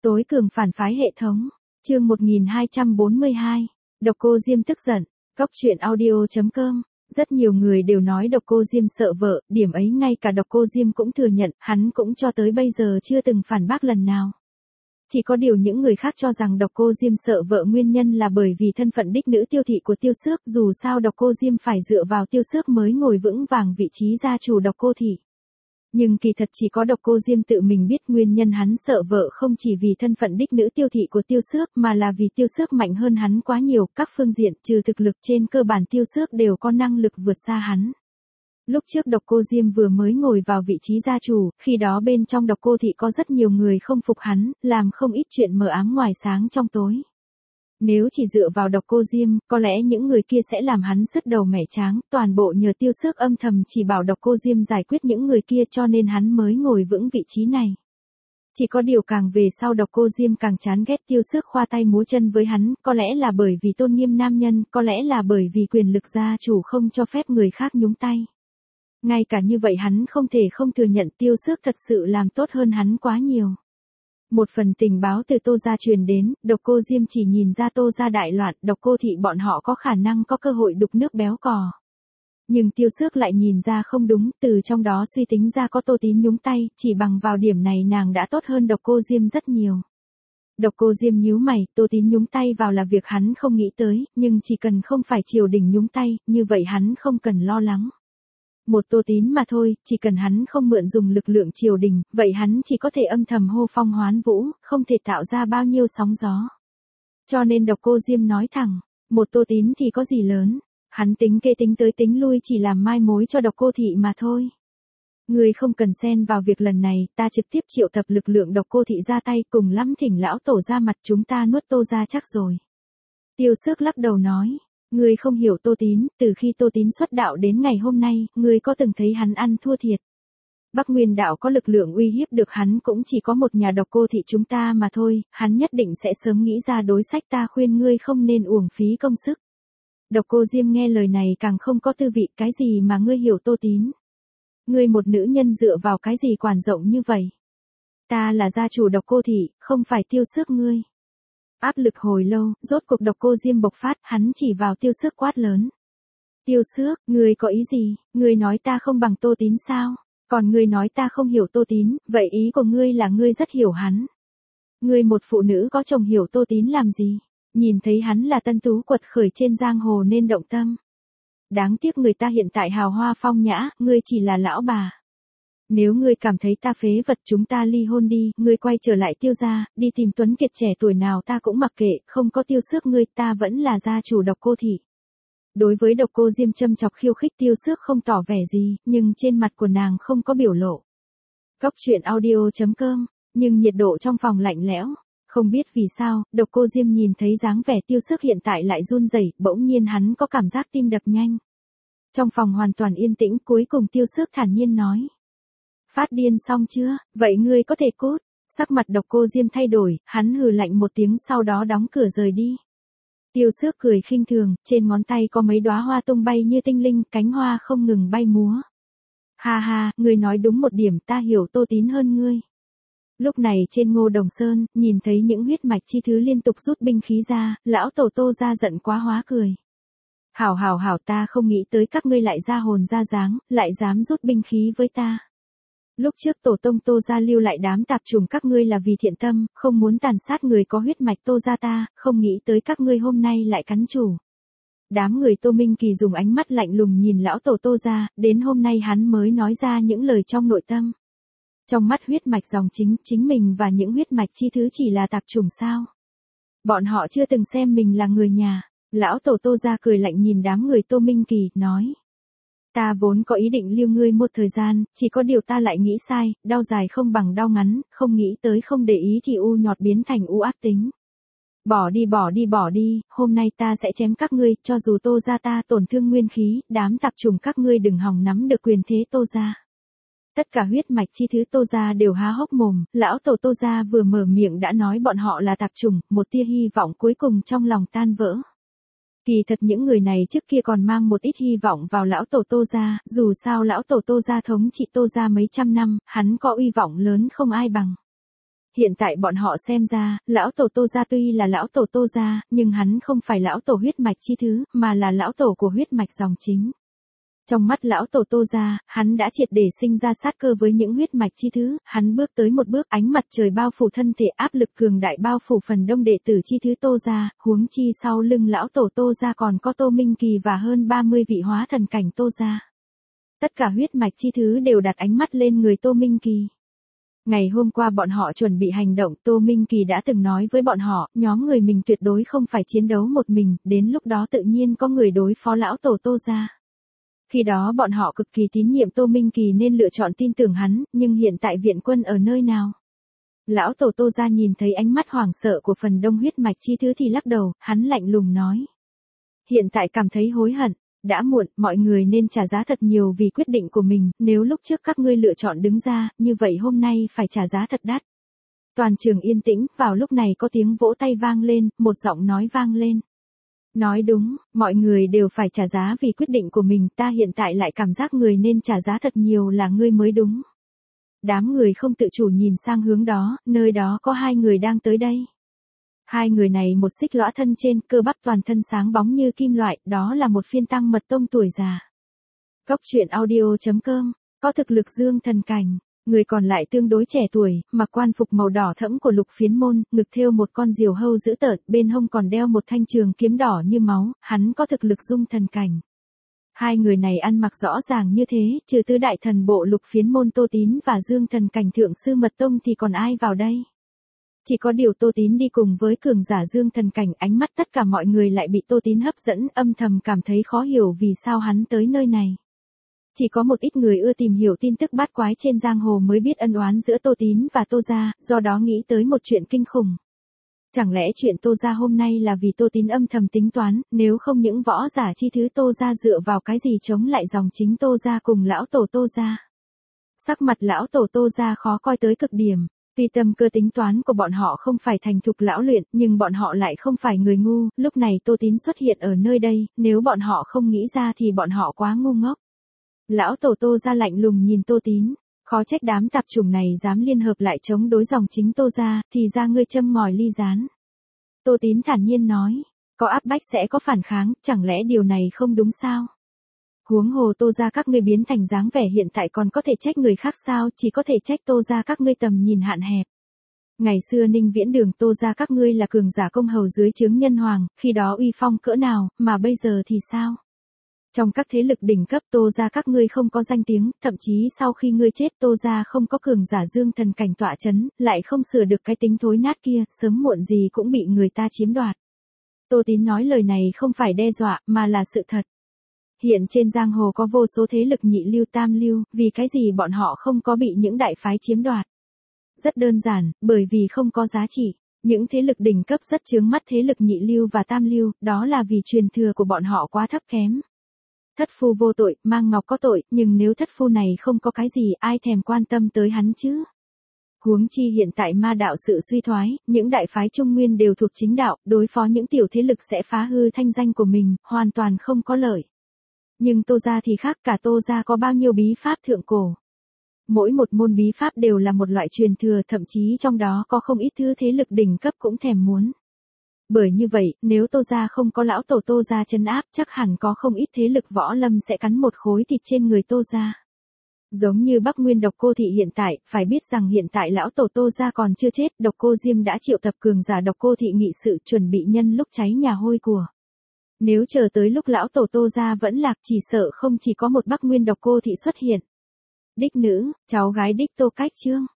Tối cường phản phái hệ thống. Chương 1242. Độc Cô Diêm tức giận. Góc truyện audio.com. Rất nhiều người đều nói Độc Cô Diêm sợ vợ, điểm ấy ngay cả Độc Cô Diêm cũng thừa nhận, hắn cũng cho tới bây giờ chưa từng phản bác lần nào. Chỉ có điều những người khác cho rằng Độc Cô Diêm sợ vợ nguyên nhân là bởi vì thân phận đích nữ Tiêu thị của Tiêu Xước, dù sao Độc Cô Diêm phải dựa vào Tiêu Xước mới ngồi vững vàng vị trí gia chủ Độc Cô thị. Nhưng kỳ thật chỉ có Độc Cô Diêm tự mình biết nguyên nhân hắn sợ vợ không chỉ vì thân phận đích nữ Tiêu thị của Tiêu Xước mà là vì Tiêu Xước mạnh hơn hắn quá nhiều, các phương diện trừ thực lực trên cơ bản Tiêu Xước đều có năng lực vượt xa hắn. Lúc trước Độc Cô Diêm vừa mới ngồi vào vị trí gia chủ, khi đó bên trong Độc Cô thị có rất nhiều người không phục hắn, làm không ít chuyện mờ ám ngoài sáng trong tối. Nếu chỉ dựa vào Độc Cô Diêm, có lẽ những người kia sẽ làm hắn sứt đầu mẻ tráng, toàn bộ nhờ Tiêu Xước âm thầm chỉ bảo Độc Cô Diêm giải quyết những người kia cho nên hắn mới ngồi vững vị trí này. Chỉ có điều càng về sau Độc Cô Diêm càng chán ghét Tiêu Xước khoa tay múa chân với hắn, có lẽ là bởi vì tôn nghiêm nam nhân, có lẽ là bởi vì quyền lực gia chủ không cho phép người khác nhúng tay. Ngay cả như vậy hắn không thể không thừa nhận Tiêu Xước thật sự làm tốt hơn hắn quá nhiều. Một phần tình báo từ Tô gia truyền đến, Độc Cô Diêm chỉ nhìn ra Tô gia đại loạn, Độc Cô thị bọn họ có khả năng có cơ hội đục nước béo cò. Nhưng Tiêu Xước lại nhìn ra không đúng, từ trong đó suy tính ra có Tô Tín nhúng tay, chỉ bằng vào điểm này nàng đã tốt hơn Độc Cô Diêm rất nhiều. Độc Cô Diêm nhíu mày, Tô Tín nhúng tay vào là việc hắn không nghĩ tới, nhưng chỉ cần không phải triều đình nhúng tay, như vậy hắn không cần lo lắng. Một Tô Tín mà thôi, chỉ cần hắn không mượn dùng lực lượng triều đình, vậy hắn chỉ có thể âm thầm hô phong hoán vũ, không thể tạo ra bao nhiêu sóng gió. Cho nên Độc Cô Diêm nói thẳng, một Tô Tín thì có gì lớn, hắn tính kê tính tới tính lui chỉ làm mai mối cho Độc Cô thị mà thôi. Người không cần xen vào việc lần này, ta trực tiếp triệu tập lực lượng Độc Cô thị ra tay, cùng lắm thỉnh lão tổ ra mặt, chúng ta nuốt Tô gia chắc rồi. Tiêu Xước lắc đầu nói. Ngươi không hiểu Tô Tín, từ khi Tô Tín xuất đạo đến ngày hôm nay, ngươi có từng thấy hắn ăn thua thiệt. Bắc Nguyên đạo có lực lượng uy hiếp được hắn cũng chỉ có một nhà Độc Cô thị chúng ta mà thôi, hắn nhất định sẽ sớm nghĩ ra đối sách, ta khuyên ngươi không nên uổng phí công sức. Độc Cô Diêm nghe lời này càng không có tư vị, cái gì mà ngươi hiểu Tô Tín. Ngươi một nữ nhân dựa vào cái gì quản rộng như vậy. Ta là gia chủ Độc Cô thị, không phải Tiêu Xước ngươi. Áp lực hồi lâu, rốt cuộc Độc Cô Diêm bộc phát, hắn chỉ vào Tiêu Xước quát lớn. Tiêu Xước, ngươi có ý gì, ngươi nói ta không bằng Tô Tín sao, còn ngươi nói ta không hiểu Tô Tín, vậy ý của ngươi là ngươi rất hiểu hắn. Ngươi một phụ nữ có chồng hiểu Tô Tín làm gì, nhìn thấy hắn là tân tú quật khởi trên giang hồ nên động tâm. Đáng tiếc người ta hiện tại hào hoa phong nhã, ngươi chỉ là lão bà. Nếu ngươi cảm thấy ta phế vật chúng ta ly hôn đi, ngươi quay trở lại Tiêu gia, đi tìm tuấn kiệt trẻ tuổi nào ta cũng mặc kệ, không có Tiêu Xước ngươi ta vẫn là gia chủ Độc Cô thị. Đối với Độc Cô Diêm châm chọc khiêu khích Tiêu Xước không tỏ vẻ gì, nhưng trên mặt của nàng không có biểu lộ. Góc truyện audio.com, nhưng nhiệt độ trong phòng lạnh lẽo. Không biết vì sao, Độc Cô Diêm nhìn thấy dáng vẻ Tiêu Xước hiện tại lại run rẩy, bỗng nhiên hắn có cảm giác tim đập nhanh. Trong phòng hoàn toàn yên tĩnh, cuối cùng Tiêu Xước thản nhiên nói. Phát điên xong chưa, vậy ngươi có thể cút. Sắc mặt Độc Cô Diêm thay đổi, hắn hừ lạnh một tiếng sau đó đóng cửa rời đi. Tiêu Xước cười khinh thường, trên ngón tay có mấy đóa hoa tung bay như tinh linh, cánh hoa không ngừng bay múa. Ha ha, ngươi nói đúng một điểm, ta hiểu Tô Tín hơn ngươi. Lúc này trên Ngô Đồng Sơn, nhìn thấy những huyết mạch chi thứ liên tục rút binh khí ra, lão tổ Tô gia giận quá hóa cười. Hảo hảo hảo, ta không nghĩ tới các ngươi lại ra hồn ra dáng, lại dám rút binh khí với ta. Lúc trước tổ tông Tô gia lưu lại đám tạp chủng các ngươi là vì thiện tâm, không muốn tàn sát người có huyết mạch Tô gia ta, không nghĩ tới các ngươi hôm nay lại cắn chủ. Đám người Tô Minh Kỳ dùng ánh mắt lạnh lùng nhìn lão tổ Tô gia, đến hôm nay hắn mới nói ra những lời trong nội tâm. Trong mắt huyết mạch dòng chính mình và những huyết mạch chi thứ chỉ là tạp chủng sao? Bọn họ chưa từng xem mình là người nhà. Lão tổ Tô gia cười lạnh nhìn đám người Tô Minh Kỳ, nói. Ta vốn có ý định lưu ngươi một thời gian, chỉ có điều ta lại nghĩ sai, đau dài không bằng đau ngắn, không nghĩ tới không để ý thì u nhọt biến thành u ác tính. Bỏ đi, hôm nay ta sẽ chém các ngươi, cho dù Tô gia ta tổn thương nguyên khí, đám tạp chủng các ngươi đừng hòng nắm được quyền thế Tô gia. Tất cả huyết mạch chi thứ Tô gia đều há hốc mồm, lão tổ Tô gia vừa mở miệng đã nói bọn họ là tạp chủng, một tia hy vọng cuối cùng trong lòng tan vỡ. Kỳ thật những người này trước kia còn mang một ít hy vọng vào lão tổ Tô gia, dù sao lão tổ Tô gia thống trị Tô gia mấy trăm năm, hắn có uy vọng lớn không ai bằng. Hiện tại bọn họ xem ra, lão tổ Tô gia tuy là lão tổ Tô gia, nhưng hắn không phải lão tổ huyết mạch chi thứ, mà là lão tổ của huyết mạch dòng chính. Trong mắt lão tổ Tô gia, hắn đã triệt để sinh ra sát cơ với những huyết mạch chi thứ, hắn bước tới một bước, ánh mặt trời bao phủ thân thể, áp lực cường đại bao phủ phần đông đệ tử chi thứ Tô gia, huống chi sau lưng lão tổ Tô gia còn có Tô Minh Kỳ và hơn 30 vị hóa thần cảnh Tô gia. Tất cả huyết mạch chi thứ đều đặt ánh mắt lên người Tô Minh Kỳ. Ngày hôm qua bọn họ chuẩn bị hành động, Tô Minh Kỳ đã từng nói với bọn họ, nhóm người mình tuyệt đối không phải chiến đấu một mình, đến lúc đó tự nhiên có người đối phó lão tổ Tô gia. Khi đó bọn họ cực kỳ tín nhiệm Tô Minh Kỳ nên lựa chọn tin tưởng hắn, nhưng hiện tại viện quân ở nơi nào? Lão tổ Tô gia nhìn thấy ánh mắt hoảng sợ của phần đông huyết mạch chi thứ thì lắc đầu, hắn lạnh lùng nói. Hiện tại cảm thấy hối hận, đã muộn, mọi người nên trả giá thật nhiều vì quyết định của mình, nếu lúc trước các ngươi lựa chọn đứng ra, như vậy hôm nay phải trả giá thật đắt. Toàn trường yên tĩnh, vào lúc này có tiếng vỗ tay vang lên, một giọng nói vang lên. Nói đúng, mọi người đều phải trả giá vì quyết định của mình, ta hiện tại lại cảm giác người nên trả giá thật nhiều là ngươi mới đúng. Đám người không tự chủ nhìn sang hướng đó, nơi đó có hai người đang tới đây. Hai người này một xích lõa thân trên, cơ bắp toàn thân sáng bóng như kim loại, đó là một phiên tăng mật tông tuổi già. Cốc truyện audio.com, có thực lực dương thần cảnh. Người còn lại tương đối trẻ tuổi, mặc quan phục màu đỏ thẫm của Lục Phiến Môn, ngực thêu một con diều hâu dữ tợn, bên hông còn đeo một thanh trường kiếm đỏ như máu, hắn có thực lực dung thần cảnh. Hai người này ăn mặc rõ ràng như thế, trừ tứ đại thần bộ Lục Phiến Môn Tô Tín và dương thần cảnh thượng sư mật tông thì còn ai vào đây? Chỉ có điều Tô Tín đi cùng với cường giả dương thần cảnh, ánh mắt tất cả mọi người lại bị Tô Tín hấp dẫn, âm thầm cảm thấy khó hiểu vì sao hắn tới nơi này. Chỉ có một ít người ưa tìm hiểu tin tức bát quái trên giang hồ mới biết ân oán giữa Tô Tín và Tô gia, do đó nghĩ tới một chuyện kinh khủng. Chẳng lẽ chuyện Tô gia hôm nay là vì Tô Tín âm thầm tính toán, nếu không những võ giả chi thứ Tô gia dựa vào cái gì chống lại dòng chính Tô gia cùng lão tổ Tô gia? Sắc mặt lão tổ Tô gia khó coi tới cực điểm. Tuy tâm cơ tính toán của bọn họ không phải thành thục lão luyện, nhưng bọn họ lại không phải người ngu, lúc này Tô Tín xuất hiện ở nơi đây, nếu bọn họ không nghĩ ra thì bọn họ quá ngu ngốc. Lão tổ Tô gia lạnh lùng nhìn Tô Tín, khó trách đám tạp chủng này dám liên hợp lại chống đối dòng chính Tô gia, thì ra ngươi châm ngòi ly gián. Tô Tín thản nhiên nói, có áp bách sẽ có phản kháng, chẳng lẽ điều này không đúng sao? Huống hồ Tô gia các ngươi biến thành dáng vẻ hiện tại còn có thể trách người khác sao, chỉ có thể trách Tô gia các ngươi tầm nhìn hạn hẹp. Ngày xưa Ninh Viễn Đường Tô gia các ngươi là cường giả công hầu dưới trướng nhân hoàng, khi đó uy phong cỡ nào, mà bây giờ thì sao? Trong các thế lực đỉnh cấp Tô gia các ngươi không có danh tiếng, thậm chí sau khi ngươi chết Tô gia không có cường giả dương thần cảnh tọa chấn, lại không sửa được cái tính thối nát kia, sớm muộn gì cũng bị người ta chiếm đoạt. Tô Tín nói lời này không phải đe dọa, mà là sự thật. Hiện trên giang hồ có vô số thế lực nhị lưu tam lưu, vì cái gì bọn họ không có bị những đại phái chiếm đoạt? Rất đơn giản, bởi vì không có giá trị. Những thế lực đỉnh cấp rất chướng mắt thế lực nhị lưu và tam lưu, đó là vì truyền thừa của bọn họ quá thấp kém. Thất phu vô tội, mang ngọc có tội, nhưng nếu thất phu này không có cái gì, ai thèm quan tâm tới hắn chứ? Huống chi hiện tại ma đạo sự suy thoái, những đại phái Trung Nguyên đều thuộc chính đạo, đối phó những tiểu thế lực sẽ phá hư thanh danh của mình, hoàn toàn không có lợi. Nhưng Tô gia thì khác, cả Tô gia có bao nhiêu bí pháp thượng cổ. Mỗi một môn bí pháp đều là một loại truyền thừa, thậm chí trong đó có không ít thứ thế lực đỉnh cấp cũng thèm muốn. Bởi như vậy, nếu Tô gia không có lão tổ Tô gia trấn áp, chắc hẳn có không ít thế lực võ lâm sẽ cắn một khối thịt trên người Tô gia. Giống như Bắc Nguyên Độc Cô Thị hiện tại, phải biết rằng hiện tại lão tổ Tô gia còn chưa chết, Độc Cô Diêm đã triệu tập cường giả Độc Cô Thị nghị sự chuẩn bị nhân lúc cháy nhà hôi của. Nếu chờ tới lúc lão tổ Tô gia vẫn lạc, chỉ sợ không chỉ có một Bắc Nguyên Độc Cô Thị xuất hiện. Đích nữ, cháu gái đích Tô Cách Chương.